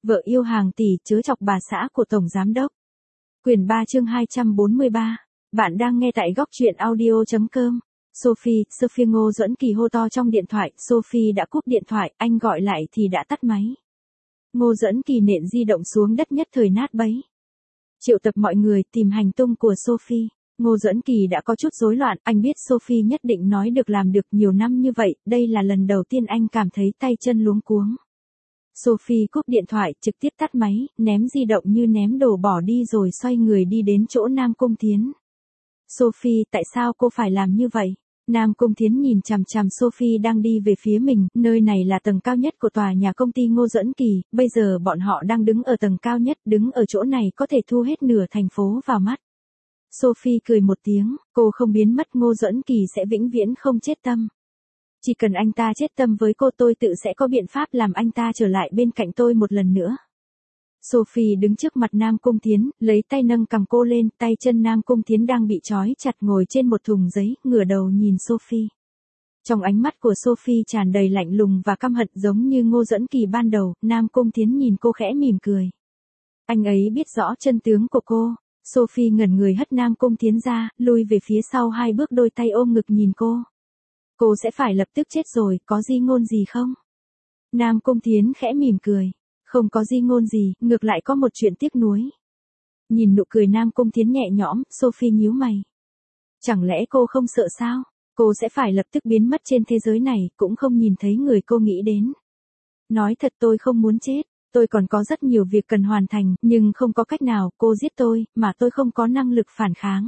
Vợ yêu hàng tỷ chớ chọc bà xã của Tổng Giám đốc. Quyển 3 chương 243. Bạn đang nghe tại góc truyện audio.com. Sophie Ngô Duẫn Kỳ hô to trong điện thoại. Sophie đã cúp điện thoại, anh gọi lại thì đã tắt máy. Ngô Duẫn Kỳ nện di động xuống đất nhất thời nát bấy. Triệu tập mọi người tìm hành tung của Sophie. Ngô Duẫn Kỳ đã có chút rối loạn, anh biết Sophie nhất định nói được làm được nhiều năm như vậy, đây là lần đầu tiên anh cảm thấy tay chân luống cuống. Sophie cúp điện thoại, trực tiếp tắt máy, ném di động như ném đồ bỏ đi rồi xoay người đi đến chỗ Nam Cung Thiến. Sophie, tại sao cô phải làm như vậy? Nam Cung Thiến nhìn chằm chằm Sophie đang đi về phía mình, nơi này là tầng cao nhất của tòa nhà công ty Ngô Duẫn Kỳ, bây giờ bọn họ đang đứng ở tầng cao nhất, đứng ở chỗ này có thể thu hết nửa thành phố vào mắt. Sophie cười một tiếng, cô không biến mất Ngô Duẫn Kỳ sẽ vĩnh viễn không chết tâm. Chỉ cần anh ta chết tâm với cô tôi tự sẽ có biện pháp làm anh ta trở lại bên cạnh tôi một lần nữa. Sophie đứng trước mặt Nam Cung Thiến, lấy tay nâng cằm cô lên, tay chân Nam Cung Thiến đang bị trói chặt ngồi trên một thùng giấy, ngửa đầu nhìn Sophie. Trong ánh mắt của Sophie tràn đầy lạnh lùng và căm hận giống như Ngô Duẫn Kỳ ban đầu, Nam Cung Thiến nhìn cô khẽ mỉm cười. Anh ấy biết rõ chân tướng của cô. Sophie ngẩn người hất Nam Cung Thiến ra, lùi về phía sau 2 bước đôi tay ôm ngực nhìn cô. Cô sẽ phải lập tức chết rồi, có di ngôn gì không? Nam Cung Thiến khẽ mỉm cười. Không có di ngôn gì, ngược lại có một chuyện tiếc nuối. Nhìn nụ cười Nam Cung Thiến nhẹ nhõm, Sophie nhíu mày. Chẳng lẽ cô không sợ sao? Cô sẽ phải lập tức biến mất trên thế giới này, cũng không nhìn thấy người cô nghĩ đến. Nói thật tôi không muốn chết, tôi còn có rất nhiều việc cần hoàn thành, nhưng không có cách nào, cô giết tôi, mà tôi không có năng lực phản kháng.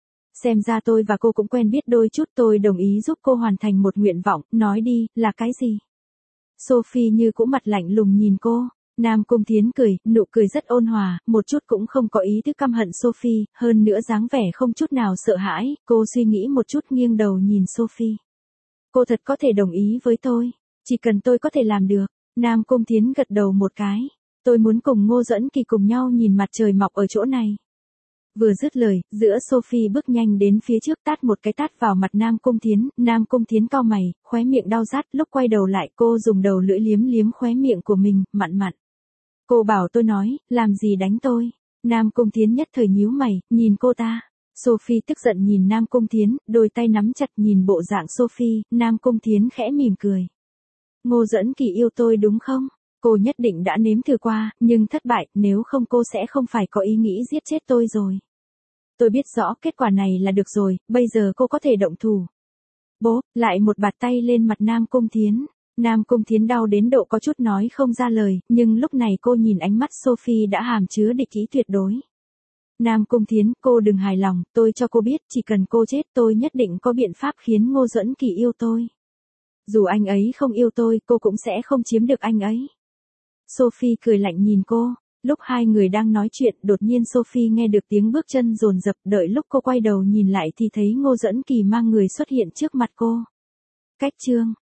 Xem ra tôi và cô cũng quen biết đôi chút, tôi đồng ý giúp cô hoàn thành một nguyện vọng, nói đi, là cái gì? Sophie như cũ mặt lạnh lùng nhìn cô. Nam Cung Thiến cười, nụ cười rất ôn hòa, một chút cũng không có ý thức căm hận Sophie, hơn nữa dáng vẻ không chút nào sợ hãi, cô suy nghĩ một chút nghiêng đầu nhìn Sophie. Cô thật có thể đồng ý với tôi, chỉ cần tôi có thể làm được. Nam Cung Thiến gật đầu một cái, tôi muốn cùng Ngô Duẫn Kỳ cùng nhau nhìn mặt trời mọc ở chỗ này. Vừa dứt lời, giữa Sophie bước nhanh đến phía trước tát một cái tát vào mặt Nam Cung Thiến cau mày, khóe miệng đau rát, lúc quay đầu lại cô dùng đầu lưỡi liếm liếm khóe miệng của mình, mặn mặn. Cô bảo tôi nói, làm gì đánh tôi? Nam Cung Thiến nhất thời nhíu mày, nhìn cô ta. Sophie tức giận nhìn Nam Cung Thiến, đôi tay nắm chặt nhìn bộ dạng Sophie, Nam Cung Thiến khẽ mỉm cười. Ngô Duẫn Kỳ yêu tôi đúng không? Cô nhất định đã nếm thử qua, nhưng thất bại, nếu không cô sẽ không phải có ý nghĩ giết chết tôi rồi. Tôi biết rõ kết quả này là được rồi, bây giờ cô có thể động thủ. Bố, lại một bạt tay lên mặt Nam Cung Thiến. Nam Cung Thiến đau đến độ có chút nói không ra lời, nhưng lúc này cô nhìn ánh mắt Sophie đã hàm chứa địch ý tuyệt đối. Nam Cung Thiến, cô đừng hài lòng, tôi cho cô biết, chỉ cần cô chết tôi nhất định có biện pháp khiến Ngô Duẫn Kỳ yêu tôi. Dù anh ấy không yêu tôi, cô cũng sẽ không chiếm được anh ấy. Sophie cười lạnh nhìn cô. Lúc hai người đang nói chuyện, đột nhiên Sophie nghe được tiếng bước chân dồn dập, đợi lúc cô quay đầu nhìn lại thì thấy Ngô Duẫn Kỳ mang người xuất hiện trước mặt cô. Cách chương